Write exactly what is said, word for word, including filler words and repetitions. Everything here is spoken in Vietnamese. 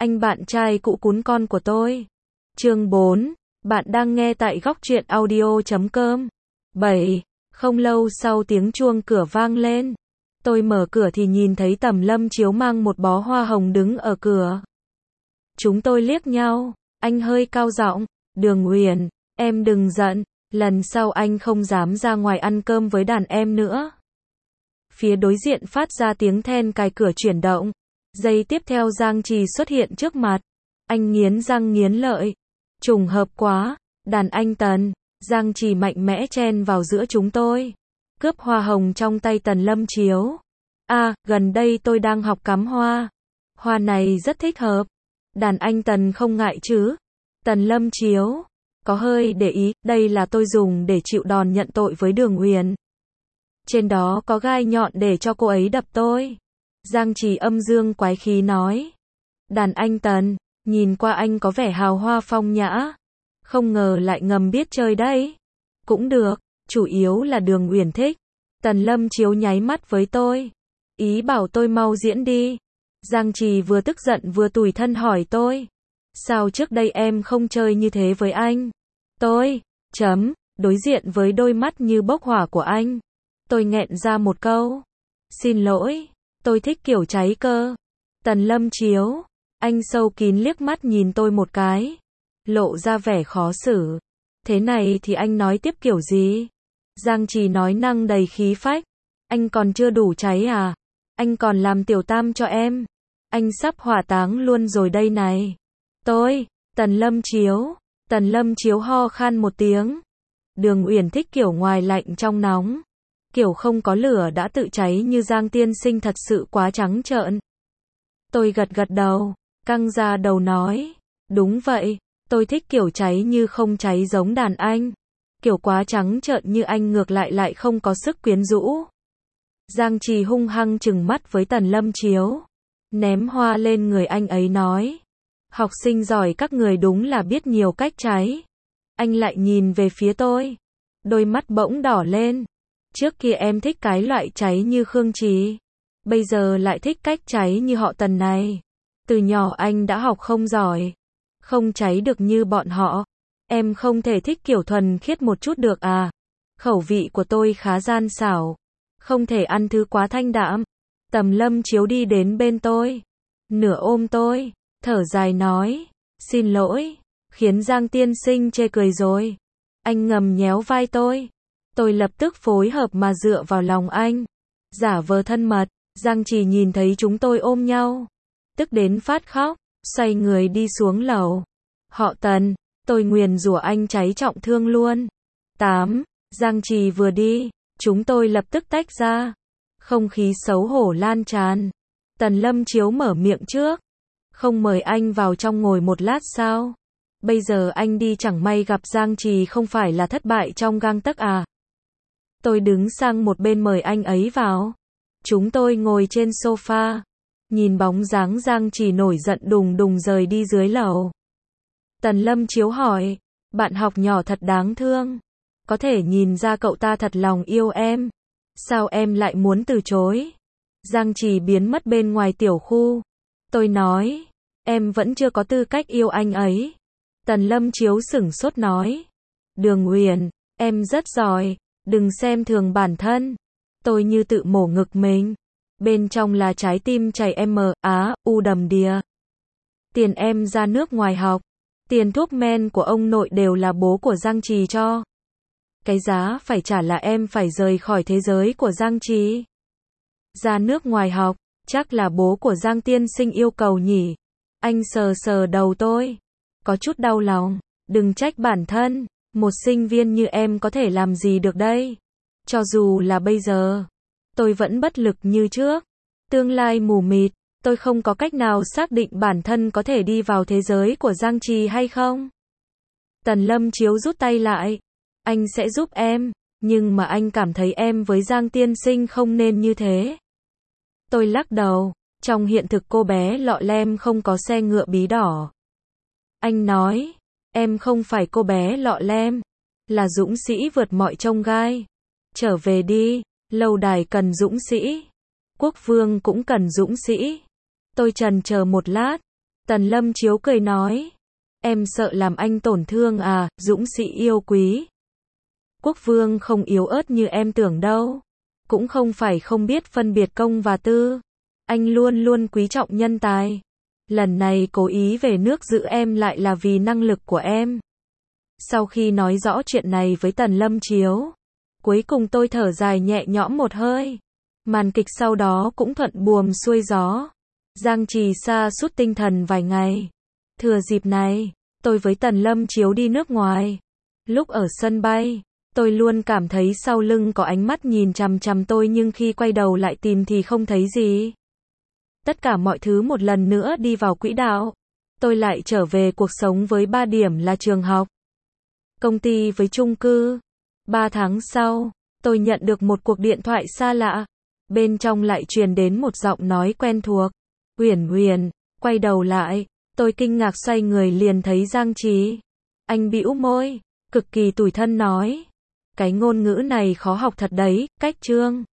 anh bạn trai cũ cún con của tôi. Chương bốn, bạn đang nghe tại góc truyện audio chấm com. bảy. Không lâu sau tiếng chuông cửa vang lên. Tôi mở cửa thì nhìn thấy Tầm Lâm Chiếu mang một bó hoa hồng đứng ở cửa. Chúng tôi liếc nhau, anh hơi cao giọng, Đường Uyển, em đừng giận, lần sau anh không dám ra ngoài ăn cơm với đàn em nữa. Phía đối diện phát ra tiếng then cài cửa chuyển động. Giây tiếp theo Giang Trì xuất hiện trước mặt. Anh nghiến răng nghiến lợi. Trùng hợp quá, đàn anh Tần. Giang Trì mạnh mẽ chen vào giữa chúng tôi. Cướp hoa hồng trong tay Tần Lâm Chiếu. À, gần đây tôi đang học cắm hoa. Hoa này rất thích hợp. Đàn anh Tần không ngại chứ? Tần Lâm Chiếu có hơi để ý, đây là tôi dùng để chịu đòn nhận tội với Đường Uyển. Trên đó có gai nhọn để cho cô ấy đập tôi. Giang Trì âm dương quái khí nói. Đàn anh Tần, nhìn qua anh có vẻ hào hoa phong nhã. Không ngờ lại ngầm biết chơi đấy. Cũng được, chủ yếu là Đường Uyển thích. Tần Lâm Chiếu nháy mắt với tôi. Ý bảo tôi mau diễn đi. Giang Trì vừa tức giận vừa tủi thân hỏi tôi. Sao trước đây em không chơi như thế với anh? Tôi, chấm, đối diện với đôi mắt như bốc hỏa của anh. Tôi nghẹn ra một câu. Xin lỗi, tôi thích kiểu cháy cơ. Tần Lâm Chiếu, anh sâu kín liếc mắt nhìn tôi một cái. Lộ ra vẻ khó xử. Thế này thì anh nói tiếp kiểu gì? Giang Trì nói năng đầy khí phách. Anh còn chưa đủ cháy à? Anh còn làm tiểu tam cho em. Anh sắp hỏa táng luôn rồi đây này. Tôi, Tần Lâm Chiếu. Tần Lâm Chiếu ho khan một tiếng. Đường Uyển thích kiểu ngoài lạnh trong nóng. Kiểu không có lửa đã tự cháy như Giang tiên sinh thật sự quá trắng trợn. Tôi gật gật đầu, căng ra đầu nói. Đúng vậy, tôi thích kiểu cháy như không cháy giống đàn anh. Kiểu quá trắng trợn như anh ngược lại lại không có sức quyến rũ. Giang Trì hung hăng trừng mắt với Tần Lâm Chiếu. Ném hoa lên người anh ấy nói. Học sinh giỏi các người đúng là biết nhiều cách cháy. Anh lại nhìn về phía tôi. Đôi mắt bỗng đỏ lên. Trước kia em thích cái loại cháy như Khương Trì. Bây giờ lại thích cách cháy như họ Tần này. Từ nhỏ anh đã học không giỏi. Không cháy được như bọn họ. Em không thể thích kiểu thuần khiết một chút được à? Khẩu vị của tôi khá gian xảo. Không thể ăn thứ quá thanh đạm. Tầm Lâm Chiếu đi đến bên tôi. Nửa ôm tôi. Thở dài nói. Xin lỗi. Khiến Giang tiên sinh chê cười rồi. Anh ngầm nhéo vai tôi. Tôi lập tức phối hợp mà dựa vào lòng anh. Giả vờ thân mật. Giang Trì nhìn thấy chúng tôi ôm nhau. Tức đến phát khóc. Xoay người đi xuống lầu. Họ Tần. Tôi nguyền rủa anh cháy trọng thương luôn. tám. Giang Trì vừa đi. Chúng tôi lập tức tách ra. Không khí xấu hổ lan tràn. Tần Lâm Chiếu mở miệng trước. Không mời anh vào trong ngồi một lát sao? Bây giờ anh đi chẳng may gặp Giang Trì không phải là thất bại trong gang tấc à? Tôi đứng sang một bên mời anh ấy vào. Chúng tôi ngồi trên sofa. Nhìn bóng dáng Giang Trì nổi giận đùng đùng rời đi dưới lầu. Tần Lâm Chiếu hỏi. Bạn học nhỏ thật đáng thương. Có thể nhìn ra cậu ta thật lòng yêu em. Sao em lại muốn từ chối? Giang Trì biến mất bên ngoài tiểu khu. Tôi nói. Em vẫn chưa có tư cách yêu anh ấy. Tần Lâm Chiếu sửng sốt nói. Đường Uyển, em rất giỏi. Đừng xem thường bản thân. Tôi như tự mổ ngực mình. Bên trong là trái tim chảy M, Á, U đầm đìa. Tiền em ra nước ngoài học. Tiền thuốc men của ông nội đều là bố của Giang Trì cho. Cái giá phải trả là em phải rời khỏi thế giới của Giang Trì. Ra nước ngoài học, chắc là bố của Giang tiên sinh yêu cầu nhỉ. Anh sờ sờ đầu tôi. Có chút đau lòng. Đừng trách bản thân. Một sinh viên như em có thể làm gì được đây? Cho dù là bây giờ, tôi vẫn bất lực như trước. Tương lai mù mịt, tôi không có cách nào xác định bản thân có thể đi vào thế giới của Giang Trì hay không. Tần Lâm Chiếu rút tay lại. Anh sẽ giúp em, nhưng mà anh cảm thấy em với Giang tiên sinh không nên như thế. Tôi lắc đầu. Trong hiện thực cô bé lọ lem không có xe ngựa bí đỏ. Anh nói. Em không phải cô bé lọ lem. Là dũng sĩ vượt mọi chông gai. Trở về đi. Lâu đài cần dũng sĩ. Quốc vương cũng cần dũng sĩ. Tôi chần chờ một lát. Tần Lâm Chiếu cười nói. Em sợ làm anh tổn thương à, dũng sĩ yêu quý. Quốc vương không yếu ớt như em tưởng đâu. Cũng không phải không biết phân biệt công và tư. Anh luôn luôn quý trọng nhân tài. Lần này cố ý về nước giữ em lại là vì năng lực của em. Sau khi nói rõ chuyện này với Tần Lâm Chiếu, cuối cùng tôi thở dài nhẹ nhõm một hơi. Màn kịch sau đó cũng thuận buồm xuôi gió. Giang Trì sa sút tinh thần vài ngày. Thừa dịp này, tôi với Tần Lâm Chiếu đi nước ngoài. Lúc ở sân bay, tôi luôn cảm thấy sau lưng có ánh mắt nhìn chằm chằm tôi, nhưng khi quay đầu lại tìm thì không thấy gì. Tất cả mọi thứ một lần nữa đi vào quỹ đạo. Tôi lại trở về cuộc sống với ba điểm là trường học, công ty với chung cư. Ba tháng sau, tôi nhận được một cuộc điện thoại xa lạ. Bên trong lại truyền đến một giọng nói quen thuộc. Huyền Huyền, quay đầu lại, tôi kinh ngạc xoay người liền thấy Giang Trì. Anh bĩu môi, cực kỳ tủi thân nói. Cái ngôn ngữ này khó học thật đấy, cách chương.